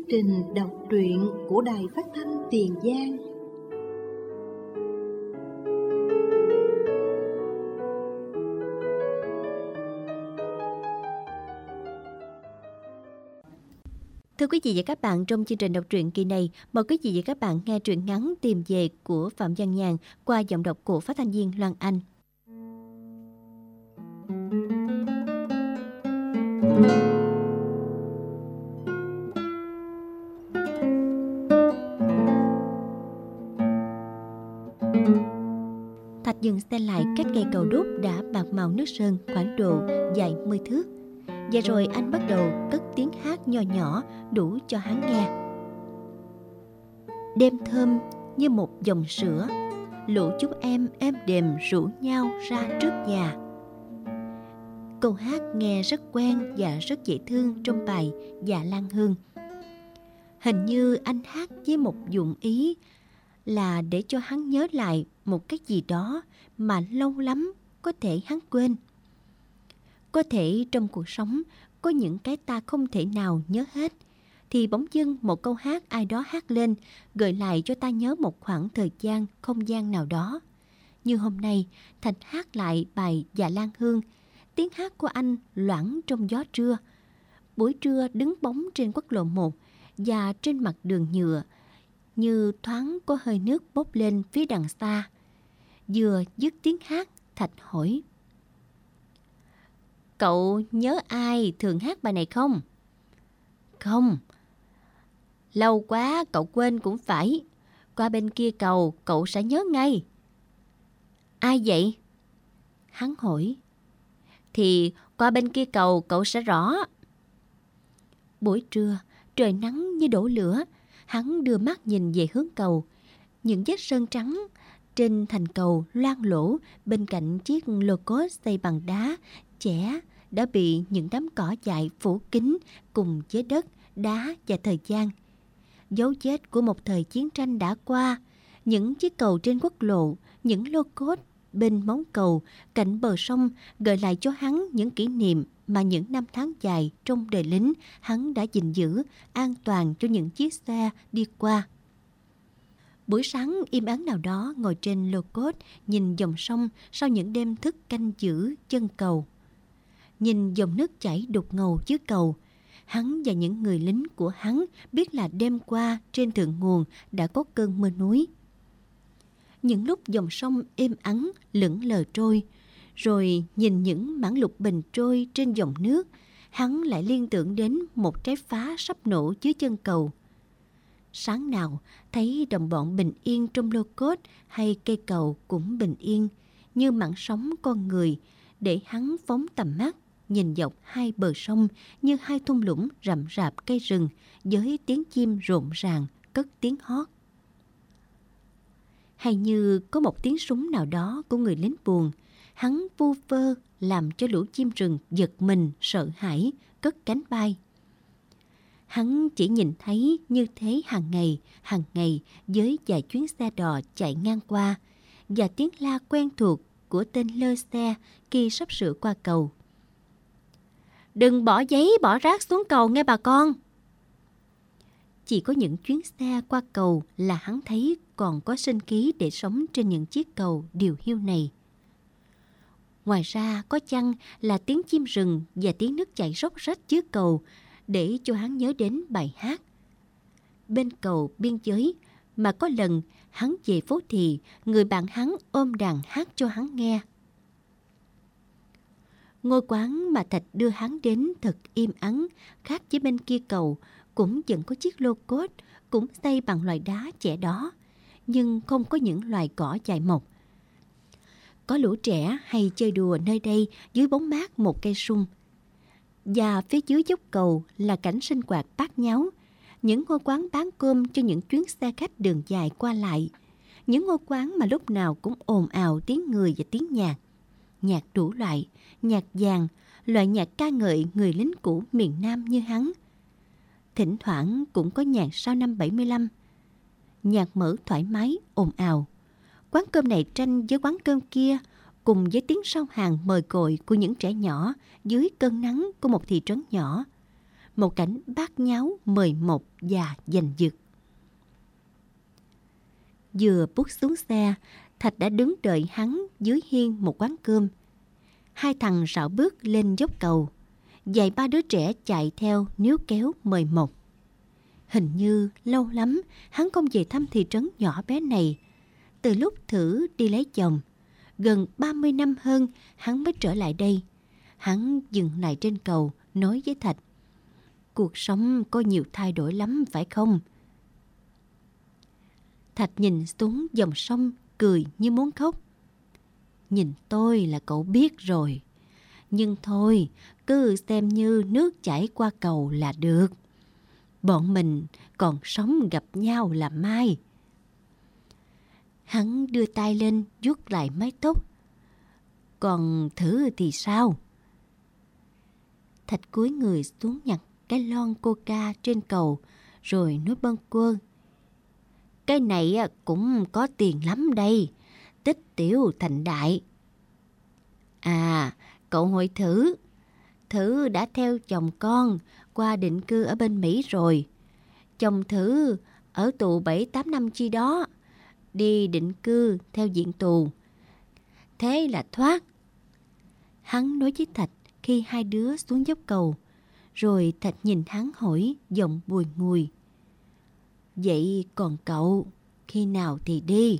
trình đọc truyện của Đài Phát thanh Tiền Giang. Thưa quý vị và các bạn, trong chương trình đọc truyện kỳ này, mời quý vị và các bạn nghe truyện ngắn Tìm Về của Phạm Văn Nhàn qua giọng đọc của phát thanh viên Loan Anh. Thạch dừng xe lại cách cây cầu đúc đã bạc màu nước sơn khoảng độ dài 10 thước. Và rồi anh bắt đầu cất tiếng hát nho nhỏ đủ cho hắn nghe. Đêm thơm như một dòng sữa, lũ chúng em êm đềm rủ nhau ra trước nhà. Câu hát nghe rất quen và rất dễ thương trong bài Dạ Lan Hương. Hình như anh hát với một dụng ý là để cho hắn nhớ lại một cái gì đó mà lâu lắm có thể hắn quên. Có thể trong cuộc sống có những cái ta không thể nào nhớ hết, thì bỗng dưng một câu hát ai đó hát lên gợi lại cho ta nhớ một khoảng thời gian, không gian nào đó. Như hôm nay, Thạch hát lại bài Dạ Lan Hương. Tiếng hát của anh loãng trong gió trưa. Buổi trưa đứng bóng trên quốc lộ 1 và trên mặt đường nhựa, như thoáng có hơi nước bốc lên phía đằng xa. Vừa dứt tiếng hát, Thạch hỏi: "Cậu nhớ ai thường hát bài này không?" "Không. Lâu quá cậu quên cũng phải. Qua bên kia cầu cậu sẽ nhớ ngay." "Ai vậy?" Hắn hỏi. "Thì qua bên kia cầu cậu sẽ rõ." Buổi trưa, trời nắng như đổ lửa. Hắn đưa mắt nhìn về hướng cầu. Những vết sơn trắng trên thành cầu loang lổ bên cạnh chiếc lô cốt xây bằng đá chẻ đã bị những đám cỏ dại phủ kín cùng với đất, đá và thời gian. Dấu vết của một thời chiến tranh đã qua. Những chiếc cầu trên quốc lộ, những lô cốt bên móng cầu, cạnh bờ sông gợi lại cho hắn những kỷ niệm mà những năm tháng dài trong đời lính hắn đã gìn giữ an toàn cho những chiếc xe đi qua. Buổi sáng im ắng nào đó ngồi trên lô cốt nhìn dòng sông sau những đêm thức canh giữ chân cầu. Nhìn dòng nước chảy đục ngầu dưới cầu, hắn và những người lính của hắn biết là đêm qua trên thượng nguồn đã có cơn mưa núi. Những lúc dòng sông êm ắng lững lờ trôi, rồi nhìn những mảng lục bình trôi trên dòng nước, hắn lại liên tưởng đến một trái phá sắp nổ dưới chân cầu. Sáng nào thấy đồng bọn bình yên trong lô cốt hay cây cầu cũng bình yên như mảng sống con người, để hắn phóng tầm mắt nhìn dọc hai bờ sông như hai thung lũng rậm rạp cây rừng với tiếng chim rộn ràng cất tiếng hót. Hay như có một tiếng súng nào đó của người lính buồn, hắn vu vơ làm cho lũ chim rừng giật mình sợ hãi cất cánh bay. Hắn chỉ nhìn thấy như thế hàng ngày với vài chuyến xe đò chạy ngang qua và tiếng la quen thuộc của tên lơ xe khi sắp sửa qua cầu. "Đừng bỏ giấy bỏ rác xuống cầu nghe bà con." Chỉ có những chuyến xe qua cầu là hắn thấy còn có sinh khí để sống trên những chiếc cầu điều hiu này. Ngoài ra có chăng là tiếng chim rừng và tiếng nước chảy róc rách dưới cầu để cho hắn nhớ đến bài hát. Bên cầu biên giới mà có lần hắn về phố thì người bạn hắn ôm đàn hát cho hắn nghe. Ngôi quán mà Thạch đưa hắn đến thật im ắng, khác với bên kia cầu, cũng vẫn có chiếc lô cốt, cũng xây bằng loại đá chẻ đó, nhưng không có những loài cỏ dại mọc. Có lũ trẻ hay chơi đùa nơi đây dưới bóng mát một cây sung. Và phía dưới dốc cầu là cảnh sinh hoạt bát nháo, những ngôi quán bán cơm cho những chuyến xe khách đường dài qua lại, những ngôi quán mà lúc nào cũng ồn ào tiếng người và tiếng nhạc. Nhạc đủ loại, nhạc vàng, loại nhạc ca ngợi người lính cũ miền Nam như hắn. Thỉnh thoảng cũng có nhạc sau năm 75. Nhạc mở thoải mái, ồn ào. Quán cơm này tranh với quán cơm kia, cùng với tiếng sau hàng mời gọi của những trẻ nhỏ dưới cơn nắng của một thị trấn nhỏ. một cảnh bát nháo mời mọc và giành giật. Vừa bước xuống xe, Thạch đã đứng đợi hắn dưới hiên một quán cơm. Hai thằng rảo bước lên dốc cầu, vài ba đứa trẻ chạy theo níu kéo mời mọc. Hình như lâu lắm hắn không về thăm thị trấn nhỏ bé này. Từ lúc Thử đi lấy chồng, gần 30 năm hơn hắn mới trở lại đây. Hắn dừng lại trên cầu nói với Thạch: cuộc sống có nhiều thay đổi lắm phải không? Thạch nhìn xuống dòng sông cười như muốn khóc. Nhìn tôi là cậu biết rồi. Nhưng thôi, cứ xem như nước chảy qua cầu là được. Bọn mình còn sống gặp nhau là mai. Hắn đưa tay lên vuốt lại mái tóc. Còn Thử thì sao? Thạch cúi người xuống nhặt cái lon coca trên cầu rồi nói bâng quơ: cái này cũng có tiền lắm đây, tích tiểu thành đại. À, cậu hỏi Thử đã theo chồng con qua định cư ở bên Mỹ rồi. Chồng Thử ở tù 7-8 năm chi đó, đi định cư theo diện tù. Thế là thoát. Hắn nói với Thạch khi hai đứa xuống dốc cầu. Rồi Thạch nhìn hắn hỏi giọng bùi ngùi: vậy còn cậu, khi nào thì đi?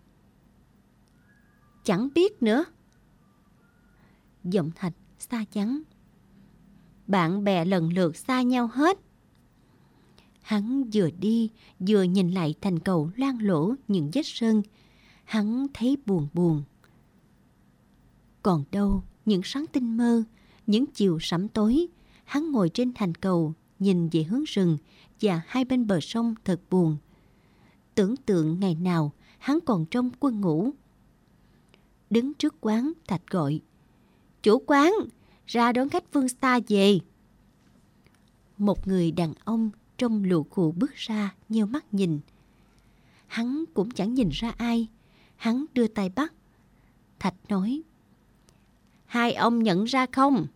Chẳng biết nữa. Giọng Thạch xa vắng. Bạn bè lần lượt xa nhau hết. Hắn vừa đi vừa nhìn lại thành cầu loang lỗ những vết sơn. Hắn thấy buồn buồn. Còn đâu những sáng tinh mơ, những chiều sẫm tối, hắn ngồi trên thành cầu nhìn về hướng rừng và hai bên bờ sông thật buồn. Tưởng tượng ngày nào hắn còn trong quân ngũ. Đứng trước quán, Thạch gọi: chủ quán, ra đón khách phương xa về. Một người đàn ông trong lụa khụ bước ra, nheo mắt nhìn. Hắn cũng chẳng nhìn ra ai. Hắn đưa tay bắt. Thạch nói: hai ông nhận ra không?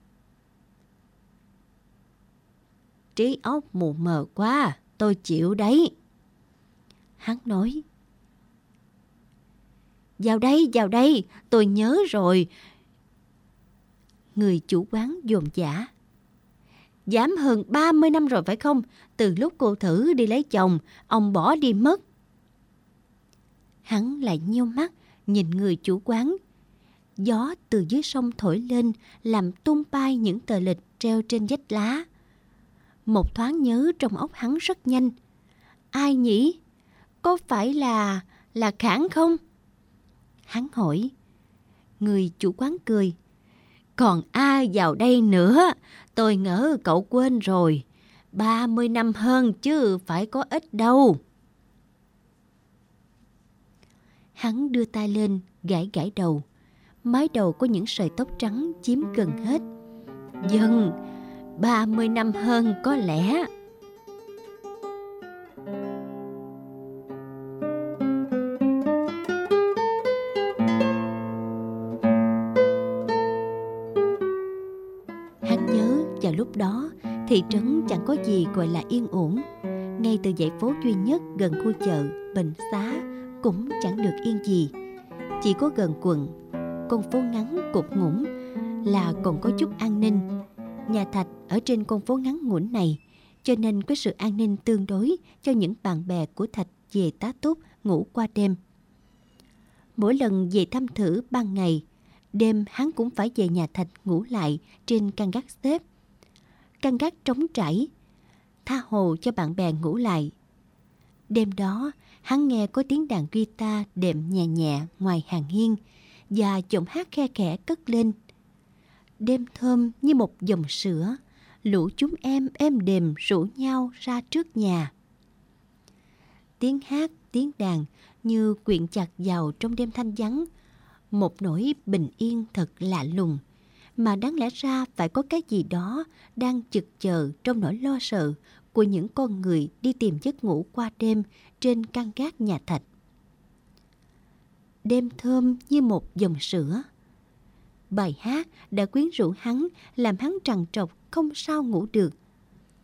Trí óc mù mờ quá, tôi chịu đấy. Hắn nói: vào đây, tôi nhớ rồi. Người chủ quán dồn dã: dám hơn 30 năm rồi phải không? Từ lúc cô Thử đi lấy chồng, ông bỏ đi mất. Hắn lại nheo mắt nhìn người chủ quán. Gió từ dưới sông thổi lên, làm tung bay những tờ lịch treo trên vách lá. Một thoáng nhớ trong óc hắn rất nhanh. Ai nhỉ? Có phải là Khảng không? Hắn hỏi. Người chủ quán cười: còn ai vào đây nữa? Tôi ngỡ cậu quên rồi. 30 năm hơn chứ phải có ít đâu. Hắn đưa tay lên, gãi gãi đầu. Mái đầu có những sợi tóc trắng chiếm gần hết. Vâng, 30 năm hơn có lẽ. Hắn nhớ vào lúc đó, thị trấn chẳng có gì gọi là yên ổn. Ngay từ dãy phố duy nhất gần khu chợ, bệnh xá cũng chẳng được yên gì. Chỉ có gần quận, con phố ngắn cụt ngủn là còn có chút an ninh. Nhà Thạch ở trên con phố ngắn ngủn này, cho nên có sự an ninh tương đối cho những bạn bè của Thạch về tá túc ngủ qua đêm. Mỗi lần về thăm Thử ban ngày, đêm hắn cũng phải về nhà Thạch ngủ lại trên căn gác xếp. Căn gác trống trải, tha hồ cho bạn bè ngủ lại. Đêm đó, hắn nghe có tiếng đàn guitar đệm nhẹ nhẹ ngoài hàng hiên và giọng hát khe khẽ cất lên. Đêm thơm như một dòng sữa, lũ chúng em êm đềm rủ nhau ra trước nhà. Tiếng hát, tiếng đàn như quyện chặt vào trong đêm thanh vắng. Một nỗi bình yên thật lạ lùng, mà đáng lẽ ra phải có cái gì đó đang chực chờ trong nỗi lo sợ của những con người đi tìm giấc ngủ qua đêm trên căn gác nhà Thạch. Đêm thơm như một dòng sữa. Bài hát đã quyến rũ hắn, làm hắn trằn trọc không sao ngủ được.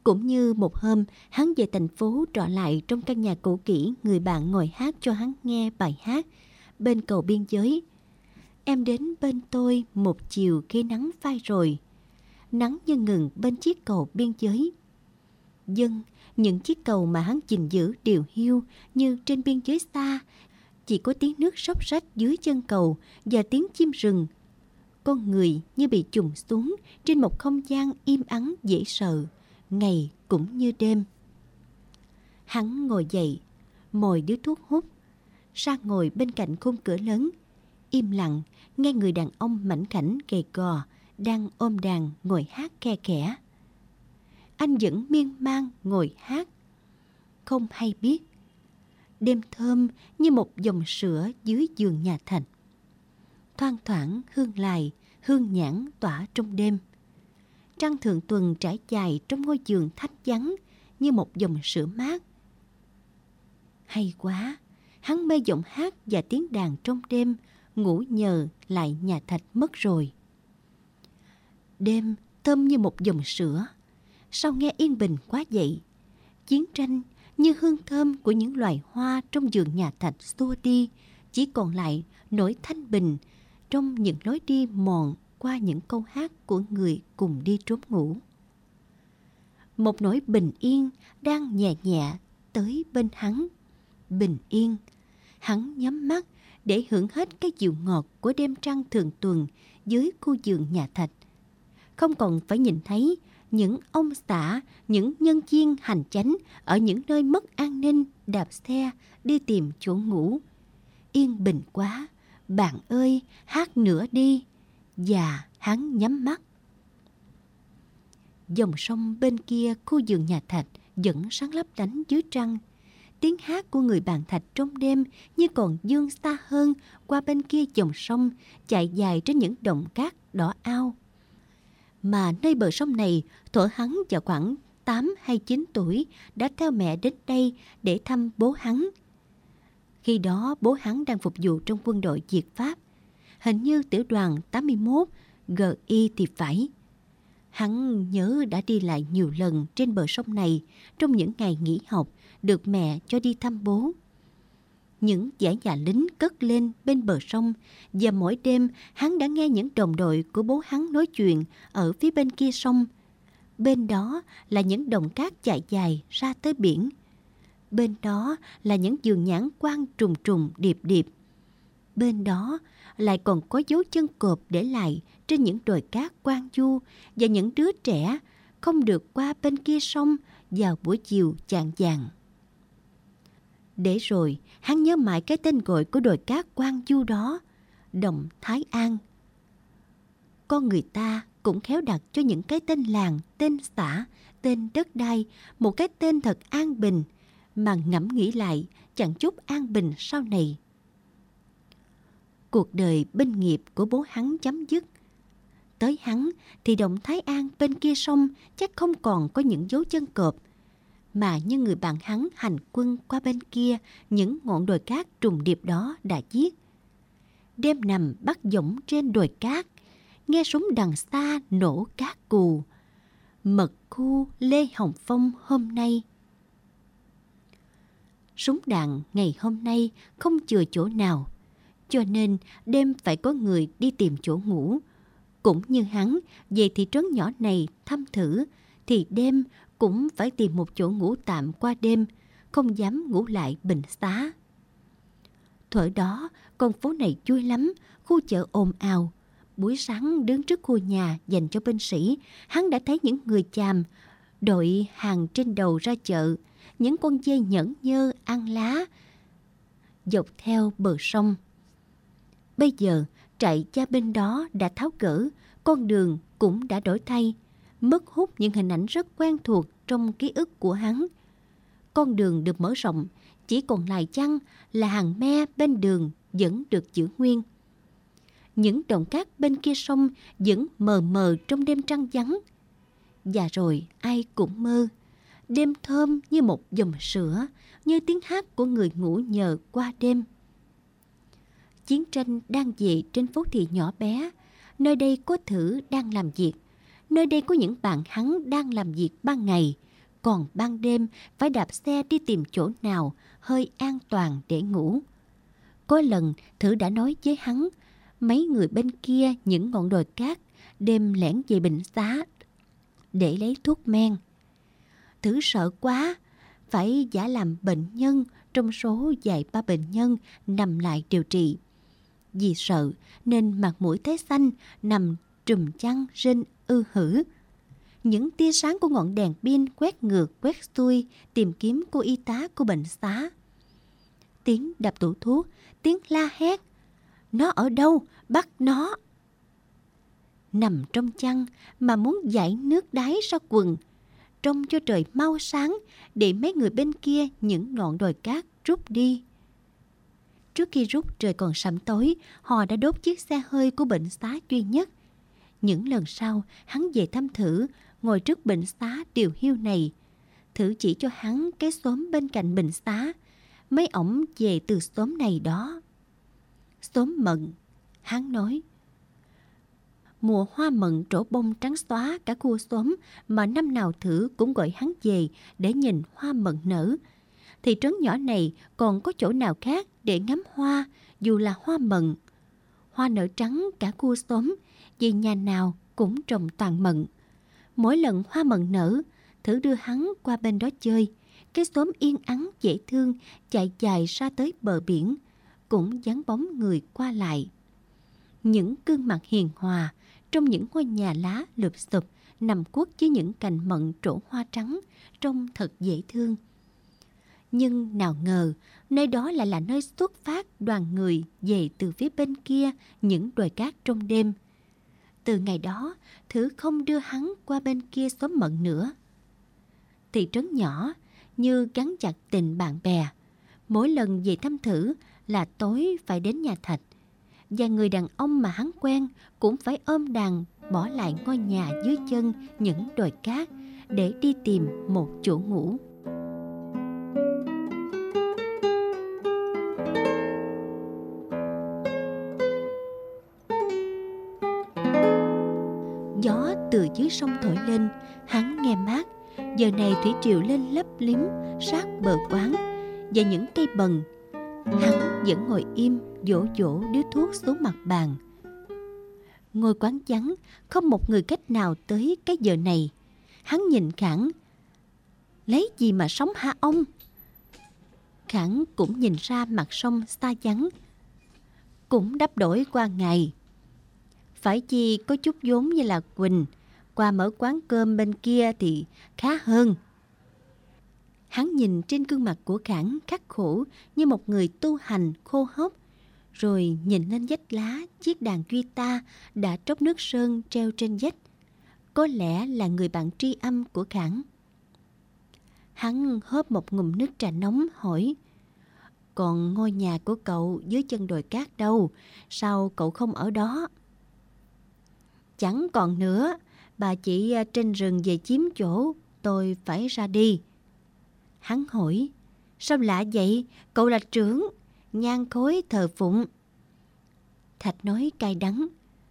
Cũng như một hôm, hắn về thành phố trọ lại trong căn nhà cũ kỹ, người bạn ngồi hát cho hắn nghe bài hát bên cầu biên giới. Em đến bên tôi một chiều khi nắng phai rồi, nắng như ngừng bên chiếc cầu biên giới. Dân, những chiếc cầu mà hắn gìn giữ điều hiu như trên biên giới xa, chỉ có tiếng nước róc rách dưới chân cầu và tiếng chim rừng. Con người như bị chùng xuống trên một không gian im ắng dễ sợ, ngày cũng như đêm. Hắn ngồi dậy, mồi điếu thuốc hút, ra ngồi bên cạnh khung cửa lớn, im lặng nghe người đàn ông mảnh khảnh gầy gò đang ôm đàn ngồi hát khe khẽ. Anh vẫn miên man ngồi hát, không hay biết. Đêm thơm như một dòng sữa dưới giường nhà thạch. Thoang thoảng hương lài, hương nhãn tỏa trong đêm. Trăng thượng tuần trải dài trong ngôi giường thách vắng như một dòng sữa mát. Hay quá, hắn mê giọng hát và tiếng đàn trong đêm, ngủ nhờ lại nhà thạch mất rồi. Đêm thơm như một dòng sữa, sao nghe yên bình quá vậy? Chiến tranh như hương thơm của những loài hoa trong vườn nhà thạch xua đi, chỉ còn lại nỗi thanh bình trong những lối đi mòn qua những câu hát của người cùng đi trốn ngủ. Một nỗi bình yên đang nhẹ nhẹ tới bên hắn. Bình yên, hắn nhắm mắt để hưởng hết cái dịu ngọt của đêm trăng thường tuần dưới khu vườn nhà thạch. Không còn phải nhìn thấy những ông xã, những nhân viên hành chánh ở những nơi mất an ninh đạp xe đi tìm chỗ ngủ. Yên bình quá, bạn ơi, hát nữa đi. Và hắn nhắm mắt. Dòng sông bên kia khu vườn nhà thạch vẫn sáng lấp lánh dưới trăng. Tiếng hát của người bạn thạch trong đêm như còn vươn xa hơn qua bên kia dòng sông chạy dài trên những đồng cát đỏ ao. Mà nơi bờ sông này, thuở hắn vào khoảng 8 hay 9 tuổi đã theo mẹ đến đây để thăm bố hắn. Khi đó bố hắn đang phục vụ trong quân đội Việt Pháp, hình như tiểu đoàn 81 GI thì phải. Hắn nhớ đã đi lại nhiều lần trên bờ sông này trong những ngày nghỉ học, được mẹ cho đi thăm bố. Những dãy nhà lính cất lên bên bờ sông, và mỗi đêm hắn đã nghe những đồng đội của bố hắn nói chuyện ở phía bên kia sông. Bên đó là những đồng cát chạy dài ra tới biển. Bên đó là những vườn nhãn quang trùng trùng điệp điệp. Bên đó lại còn có dấu chân cọp để lại trên những đồi cát quang du, và những đứa trẻ không được qua bên kia sông vào buổi chiều chạng vạng. Để rồi hắn nhớ mãi cái tên gọi của đồi cát quang du đó, Đồng Thái An. Con người ta cũng khéo đặt cho những cái tên làng, tên xã, tên đất đai một cái tên thật an bình, mà ngẫm nghĩ lại chẳng chút an bình sau này. Cuộc đời binh nghiệp của bố hắn chấm dứt. Tới hắn thì Đồng Thái An bên kia sông chắc không còn có những dấu chân cọp, mà như người bạn hắn hành quân qua bên kia những ngọn đồi cát trùng điệp đó đã giết. Đêm nằm bắt giỏng trên đồi cát, nghe súng đằng xa nổ cát cù. Mật khu Lê Hồng Phong hôm nay. Súng đạn ngày hôm nay không chừa chỗ nào, cho nên đêm phải có người đi tìm chỗ ngủ. Cũng như hắn về thị trấn nhỏ này thăm thử, thì đêm cũng phải tìm một chỗ ngủ tạm qua đêm, không dám ngủ lại bệnh xá. Thuở đó con phố này vui lắm, khu chợ ồn ào. Buổi sáng đứng trước khu nhà dành cho binh sĩ, hắn đã thấy những người chàm đội hàng trên đầu ra chợ, những con dê nhẫn nhơ ăn lá dọc theo bờ sông. Bây giờ trại gia binh đó đã tháo gỡ, con đường cũng đã đổi thay, mất hút những hình ảnh rất quen thuộc trong ký ức của hắn. Con đường được mở rộng, chỉ còn lại chăng là hàng me bên đường vẫn được giữ nguyên. Những đồng cát bên kia sông vẫn mờ mờ trong đêm trăng vắng. Và rồi ai cũng mơ, đêm thơm như một dòng sữa, như tiếng hát của người ngủ nhờ qua đêm. Chiến tranh đang về trên phố thị nhỏ bé, nơi đây có Thử đang làm việc, nơi đây có những bạn hắn đang làm việc ban ngày, còn ban đêm phải đạp xe đi tìm chỗ nào hơi an toàn để ngủ. Có lần Thử đã nói với hắn, mấy người bên kia những ngọn đồi cát đêm lẻn về bệnh xá để lấy thuốc men. Thử sợ quá, phải giả làm bệnh nhân trong số vài ba bệnh nhân nằm lại điều trị. Vì sợ nên mặt mũi tái xanh, nằm trùm chăn rên hử. Những tia sáng của ngọn đèn pin quét ngược quét xuôi tìm kiếm cô y tá của bệnh xá. Tiếng đập tủ thuốc, tiếng la hét. Nó ở đâu? Bắt nó! Nằm trong chăn mà muốn dãi nước đáy ra quần. Trông cho trời mau sáng để mấy người bên kia những ngọn đồi cát rút đi. Trước khi rút trời còn sẩm tối, họ đã đốt chiếc xe hơi của bệnh xá duy nhất. Những lần sau, hắn về thăm Thử, ngồi trước bệnh xá điều hiu này. Thử chỉ cho hắn cái xóm bên cạnh bệnh xá. Mấy ổng về từ xóm này đó. Xóm Mận, hắn nói. Mùa hoa mận trổ bông trắng xóa cả khu xóm, mà năm nào Thử cũng gọi hắn về để nhìn hoa mận nở. Thị trấn nhỏ này còn có chỗ nào khác để ngắm hoa, dù là hoa mận. Hoa nở trắng cả khu xóm, vì nhà nào cũng trồng toàn mận. Mỗi lần hoa mận nở, Thử đưa hắn qua bên đó chơi. Cái xóm yên ắng dễ thương chạy dài ra tới bờ biển, cũng vắng bóng người qua lại. Những gương mặt hiền hòa trong những ngôi nhà lá lụp xụp nằm quất với những cành mận trổ hoa trắng, trông thật dễ thương. Nhưng nào ngờ, nơi đó lại là nơi xuất phát đoàn người về từ phía bên kia những đồi cát trong đêm. Từ ngày đó, Thử không đưa hắn qua bên kia xóm Mận nữa. Thị trấn nhỏ như gắn chặt tình bạn bè. Mỗi lần về thăm Thử là tối phải đến nhà Thạch. Và người đàn ông mà hắn quen cũng phải ôm đàn bỏ lại ngôi nhà dưới chân những đồi cát để đi tìm một chỗ ngủ. Gió từ dưới sông thổi lên, hắn nghe mát. Giờ này thủy triều lên lấp liếm sát bờ quán và những cây bần. Hắn vẫn ngồi im dỗ dỗ điếu thuốc xuống mặt bàn. Ngôi quán vắng, không một người khách nào tới cái giờ này. Hắn nhìn Khảng. Lấy gì mà sống hả ông? Khảng cũng nhìn ra mặt sông xa vắng. Cũng đắp đổi qua ngày. Phải chi có chút vốn như là Quỳnh, qua mở quán cơm bên kia thì khá hơn. Hắn nhìn trên gương mặt của Khảng khắc khổ như một người tu hành khô hốc, rồi nhìn lên vách lá chiếc đàn guitar đã tróc nước sơn treo trên vách. Có lẽ là người bạn tri âm của Khảng. Hắn hớp một ngụm nước trà nóng hỏi: Còn ngôi nhà của cậu dưới chân đồi cát đâu? Sao cậu không ở đó? Chẳng còn nữa, bà chị trên rừng về chiếm chỗ, tôi phải ra đi. Hắn hỏi: Sao lạ vậy? Cậu là trưởng, nhang khối thờ phụng. Thạch nói cay đắng: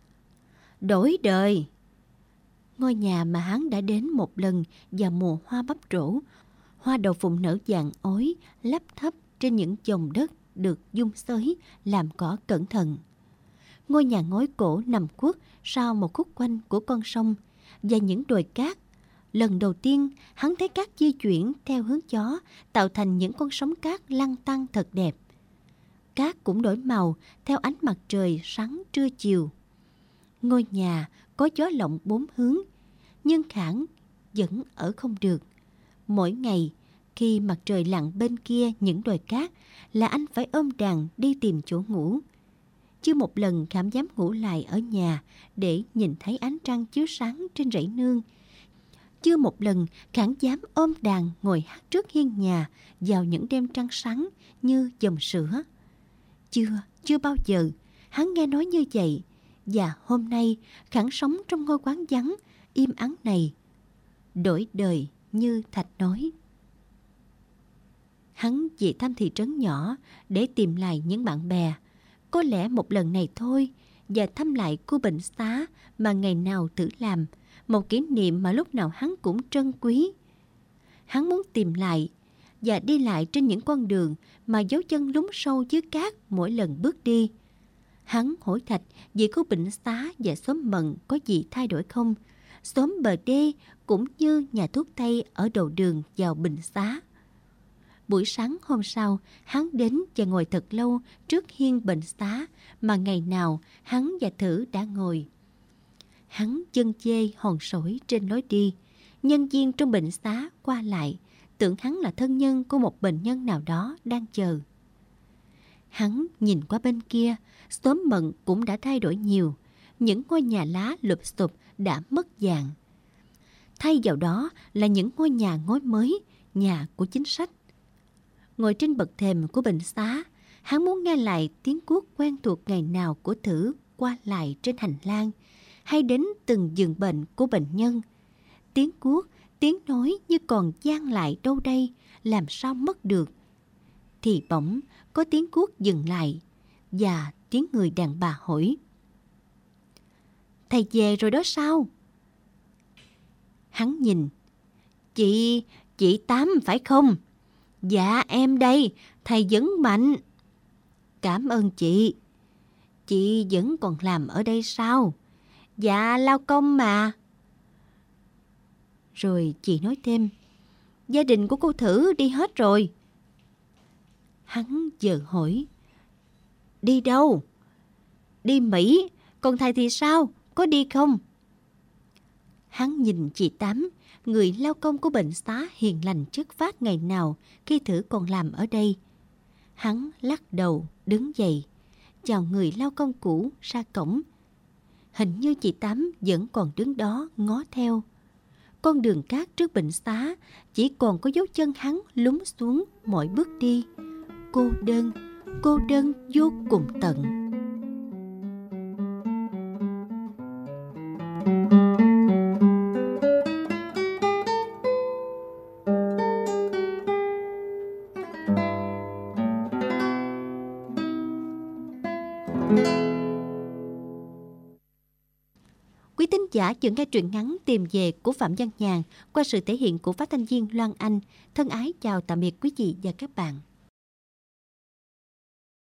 Đổi đời. Ngôi nhà mà hắn đã đến một lần vào mùa hoa bắp trổ, hoa đậu phụng nở vàng ối lấp thấp trên những chồng đất được dung xới làm cỏ cẩn thận. Ngôi nhà ngói cổ nằm khuất sau một khúc quanh của con sông và những đồi cát. Lần đầu tiên hắn thấy cát di chuyển theo hướng gió, tạo thành những con sóng cát lăn tăn thật đẹp. Cát cũng đổi màu theo ánh mặt trời sáng trưa chiều. Ngôi nhà có gió lộng bốn hướng, nhưng Khảng vẫn ở không được. Mỗi ngày khi mặt trời lặn bên kia những đồi cát là anh phải ôm đàn đi tìm chỗ ngủ. Chưa một lần Khảm dám ngủ lại ở nhà để nhìn thấy ánh trăng chiếu sáng trên rẫy nương. Chưa một lần Khảm dám ôm đàn ngồi hát trước hiên nhà vào những đêm trăng sáng như dòng sữa. Chưa bao giờ hắn nghe nói như vậy. Và hôm nay Khảm sống trong ngôi quán vắng, im ắng này. Đổi đời như Thạch nói. Hắn về thăm thị trấn nhỏ để tìm lại những bạn bè. Có lẽ một lần này thôi, và thăm lại khu bệnh xá mà ngày nào Thử làm, một kỷ niệm mà lúc nào hắn cũng trân quý. Hắn muốn tìm lại và đi lại trên những con đường mà dấu chân lún sâu dưới cát mỗi lần bước đi. Hắn hỏi Thạch vì khu bệnh xá và xóm Mận có gì thay đổi không, xóm bờ đê cũng như nhà thuốc Tây ở đầu đường vào bệnh xá. Buổi sáng hôm sau, hắn đến và ngồi thật lâu trước hiên bệnh xá mà ngày nào hắn và Thử đã ngồi. Hắn chân chê hòn sỏi trên lối đi. Nhân viên trong bệnh xá qua lại, tưởng hắn là thân nhân của một bệnh nhân nào đó đang chờ. Hắn nhìn qua bên kia, xóm Mận cũng đã thay đổi nhiều. Những ngôi nhà lá lụp xụp đã mất dạng. Thay vào đó là những ngôi nhà ngói mới, nhà của chính sách. Ngồi trên bậc thềm của bệnh xá, hắn muốn nghe lại tiếng cuốc quen thuộc ngày nào của Thử qua lại trên hành lang, hay đến từng giường bệnh của bệnh nhân. Tiếng cuốc, tiếng nói như còn vang lại đâu đây, làm sao mất được. Thì bỗng có tiếng cuốc dừng lại, và tiếng người đàn bà hỏi: "Thầy về rồi đó sao?" Hắn nhìn: Chị Tám phải không?" "Dạ em đây, thầy vẫn mạnh." "Cảm ơn chị." "Chị vẫn còn làm ở đây sao?" "Dạ lao công mà." Rồi chị nói thêm: "Gia đình của cô Thử đi hết rồi." Hắn giờ hỏi: "Đi đâu?" "Đi Mỹ, còn thầy thì sao, có đi không?" Hắn nhìn chị Tám, người lao công của bệnh xá hiền lành chất phác ngày nào khi Thử còn làm ở đây. Hắn lắc đầu, đứng dậy, chào người lao công cũ ra cổng. Hình như chị Tám vẫn còn đứng đó ngó theo. Con đường cát trước bệnh xá chỉ còn có dấu chân hắn lún xuống mỗi bước đi. Cô đơn vô cùng tận. Quý thính giả vừa nghe truyện ngắn Tìm về của Phạm Văn Nhàn qua sự thể hiện của phát thanh viên Loan Anh. Thân ái chào tạm biệt quý vị và các bạn.